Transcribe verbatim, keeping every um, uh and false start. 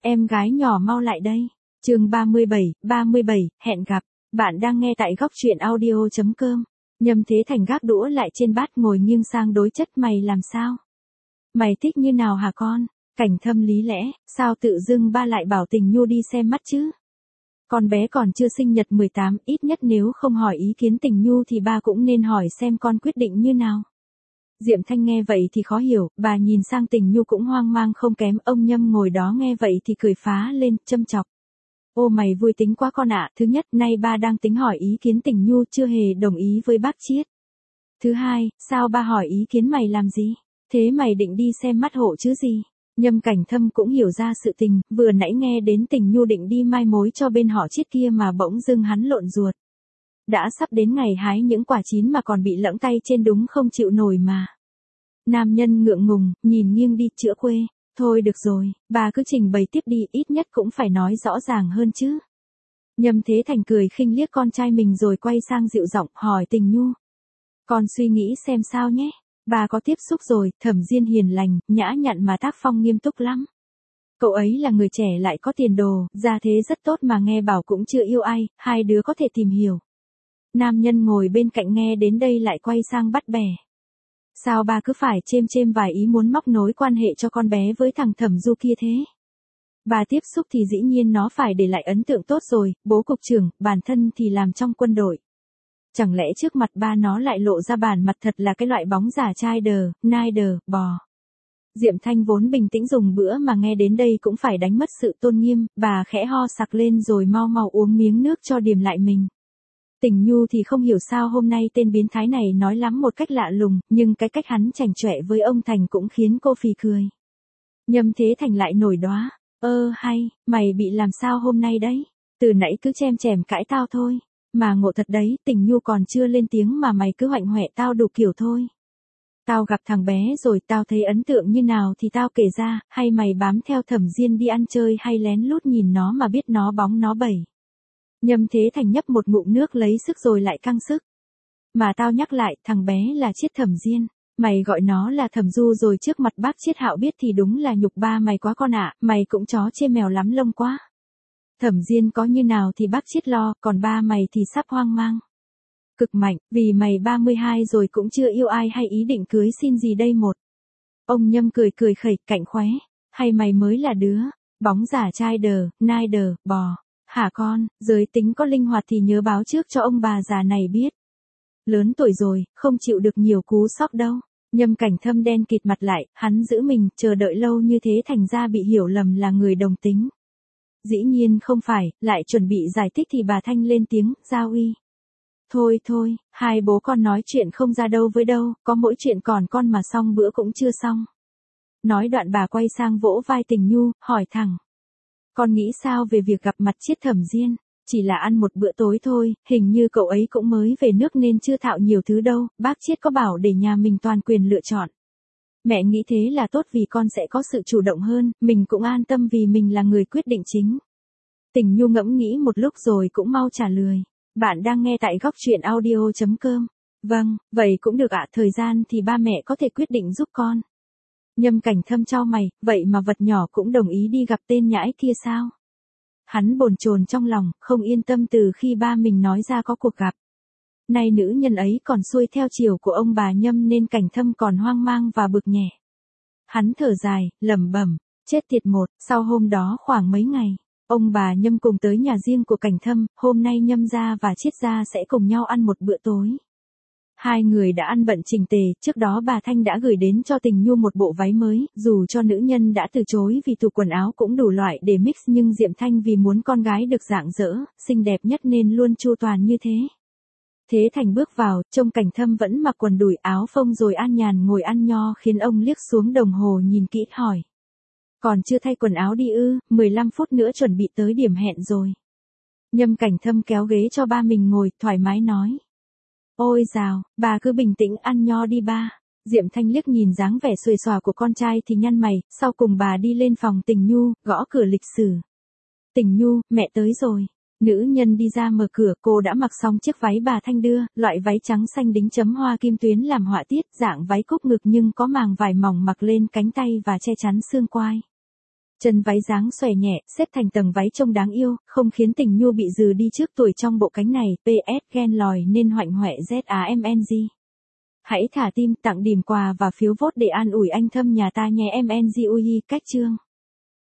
Em gái nhỏ mau lại đây. Chương ba mươi bảy, ba mươi bảy, hẹn gặp. Bạn đang nghe tại góc truyện audio chấm com. Nhâm Thế Thành gác đũa lại trên bát ngồi nghiêng sang đối chất, mày làm sao? Mày thích như nào hả con? Cảnh Thâm lý lẽ, sao tự dưng ba lại bảo Tình Nhu đi xem mắt chứ? Con bé còn chưa sinh nhật mười tám, ít nhất nếu không hỏi ý kiến Tình Nhu thì ba cũng nên hỏi xem con quyết định như nào. Diệm Thanh nghe vậy thì khó hiểu, bà nhìn sang Tình Nhu cũng hoang mang không kém, ông Nhâm ngồi đó nghe vậy thì cười phá lên, châm chọc. Ô mày vui tính quá con ạ, thứ nhất, nay ba đang tính hỏi ý kiến Tình Nhu chưa hề đồng ý với bác Chiết. Thứ hai, sao ba hỏi ý kiến mày làm gì? Thế mày định đi xem mắt hộ chứ gì? Nhâm Cảnh Thâm cũng hiểu ra sự tình, vừa nãy nghe đến Tình Nhu định đi mai mối cho bên họ Chiết kia mà bỗng dưng hắn lộn ruột. Đã sắp đến ngày hái những quả chín mà còn bị lẫng tay trên đúng không chịu nổi mà. Nam nhân ngượng ngùng, nhìn nghiêng đi, chữa quê. Thôi được rồi, bà cứ trình bày tiếp đi, ít nhất cũng phải nói rõ ràng hơn chứ. Nhâm Thế Thành cười khinh liếc con trai mình rồi quay sang dịu giọng hỏi Tình Nhu. Con suy nghĩ xem sao nhé. Bà có tiếp xúc rồi, Thẩm Diên hiền lành, nhã nhặn mà tác phong nghiêm túc lắm. Cậu ấy là người trẻ lại có tiền đồ, gia thế rất tốt mà nghe bảo cũng chưa yêu ai, hai đứa có thể tìm hiểu. Nam nhân ngồi bên cạnh nghe đến đây lại quay sang bắt bẻ. Sao bà cứ phải chêm chêm vài ý muốn móc nối quan hệ cho con bé với thằng Thẩm Du kia thế? Bà tiếp xúc thì dĩ nhiên nó phải để lại ấn tượng tốt rồi, bố cục trưởng, bản thân thì làm trong quân đội. Chẳng lẽ trước mặt ba nó lại lộ ra bản mặt thật là cái loại bóng giả trai đờ, nai đờ, bò. Diệm Thanh vốn bình tĩnh dùng bữa mà nghe đến đây cũng phải đánh mất sự tôn nghiêm, bà khẽ ho sặc lên rồi mau mau uống miếng nước cho điềm lại mình. Tình Nhu thì không hiểu sao hôm nay tên biến thái này nói lắm một cách lạ lùng, nhưng cái cách hắn chảnh chọe với ông Thành cũng khiến cô phì cười. Nhâm Thế Thành lại nổi đoá, ơ hay, mày bị làm sao hôm nay đấy? Từ nãy cứ chem chèm cãi tao thôi, mà ngộ thật đấy, Tình Nhu còn chưa lên tiếng mà mày cứ hoạnh hoẹ tao đủ kiểu thôi. Tao gặp thằng bé rồi, tao thấy ấn tượng như nào thì tao kể ra, hay mày bám theo Thẩm Diên đi ăn chơi hay lén lút nhìn nó mà biết nó bóng nó bẩy. Nhâm Thế Thành nhấp một ngụm nước lấy sức rồi lại căng sức. Mà tao nhắc lại, thằng bé là Chiết Thẩm Diên. Mày gọi nó là Thẩm Du rồi trước mặt bác Chiết Hạo biết thì đúng là nhục ba mày quá con ạ, mày cũng chó chê mèo lắm lông quá. Thẩm Diên có như nào thì bác Chiết lo, còn ba mày thì sắp hoang mang. Cực mạnh, vì mày ba mươi hai rồi cũng chưa yêu ai hay ý định cưới xin gì đây một. Ông Nhâm cười cười khẩy, cạnh khóe. Hay mày mới là đứa, bóng giả trai đờ, nai đờ, bò. Hả con, giới tính có linh hoạt thì nhớ báo trước cho ông bà già này biết. Lớn tuổi rồi, không chịu được nhiều cú sốc đâu. Nhâm Cảnh Thâm đen kịt mặt lại, hắn giữ mình, chờ đợi lâu như thế thành ra bị hiểu lầm là người đồng tính. Dĩ nhiên không phải, lại chuẩn bị giải thích thì bà Thanh lên tiếng, Giao Uy. Thôi thôi, hai bố con nói chuyện không ra đâu với đâu, có mỗi chuyện còn con mà xong bữa cũng chưa xong. Nói đoạn bà quay sang vỗ vai Tình Nhu, hỏi thẳng. Con nghĩ sao về việc gặp mặt Chiết Thẩm Diên? Chỉ là ăn một bữa tối thôi, hình như cậu ấy cũng mới về nước nên chưa thạo nhiều thứ đâu, bác Chiết có bảo để nhà mình toàn quyền lựa chọn. Mẹ nghĩ thế là tốt vì con sẽ có sự chủ động hơn, mình cũng an tâm vì mình là người quyết định chính. Tình Nhu ngẫm nghĩ một lúc rồi cũng mau trả lời. Bạn đang nghe tại góc truyện audio chấm com. Vâng, vậy cũng được ạ, thời gian thì ba mẹ có thể quyết định giúp con. Nhâm Cảnh Thâm chau mày, vậy mà vật nhỏ cũng đồng ý đi gặp tên nhãi kia sao? Hắn bồn chồn trong lòng, không yên tâm từ khi ba mình nói ra có cuộc gặp. Nay nữ nhân ấy còn xuôi theo chiều của ông bà Nhâm nên Cảnh Thâm còn hoang mang và bực nhẹ. Hắn thở dài, lẩm bẩm, chết tiệt một, sau hôm đó khoảng mấy ngày, ông bà Nhâm cùng tới nhà riêng của Cảnh Thâm, hôm nay Nhâm gia và Chiết gia sẽ cùng nhau ăn một bữa tối. Hai người đã ăn bận chỉnh tề, trước đó bà Thanh đã gửi đến cho Tình Nhu một bộ váy mới, dù cho nữ nhân đã từ chối vì tủ quần áo cũng đủ loại để mix nhưng Diệm Thanh vì muốn con gái được rạng rỡ, xinh đẹp nhất nên luôn chu toàn như thế. Thế Thành bước vào, trông Cảnh Thâm vẫn mặc quần đùi áo phông rồi an nhàn ngồi ăn nho khiến ông liếc xuống đồng hồ nhìn kỹ hỏi. Còn chưa thay quần áo đi ư, mười lăm phút nữa chuẩn bị tới điểm hẹn rồi. Nhâm Cảnh Thâm kéo ghế cho ba mình ngồi, thoải mái nói. Ôi dào, bà cứ bình tĩnh ăn nho đi ba. Diệm Thanh liếc nhìn dáng vẻ xuề xòa của con trai thì nhăn mày, sau cùng bà đi lên phòng Tình Nhu, gõ cửa lịch sử. Tình Nhu, mẹ tới rồi. Nữ nhân đi ra mở cửa, cô đã mặc xong chiếc váy bà Thanh đưa, loại váy trắng xanh đính chấm hoa kim tuyến làm họa tiết, dạng váy cúc ngực nhưng có màng vải mỏng mặc lên cánh tay và che chắn xương quai. Chân váy dáng xòe nhẹ, xếp thành tầng váy trông đáng yêu, không khiến tình nhu bị dừ đi trước tuổi trong bộ cánh này. pê ét ghen lòi nên hoạnh hoẹ Z A M N G. Hãy thả tim, tặng điểm quà và phiếu vote để an ủi anh thâm nhà ta nhé em en giê u i. Cách chương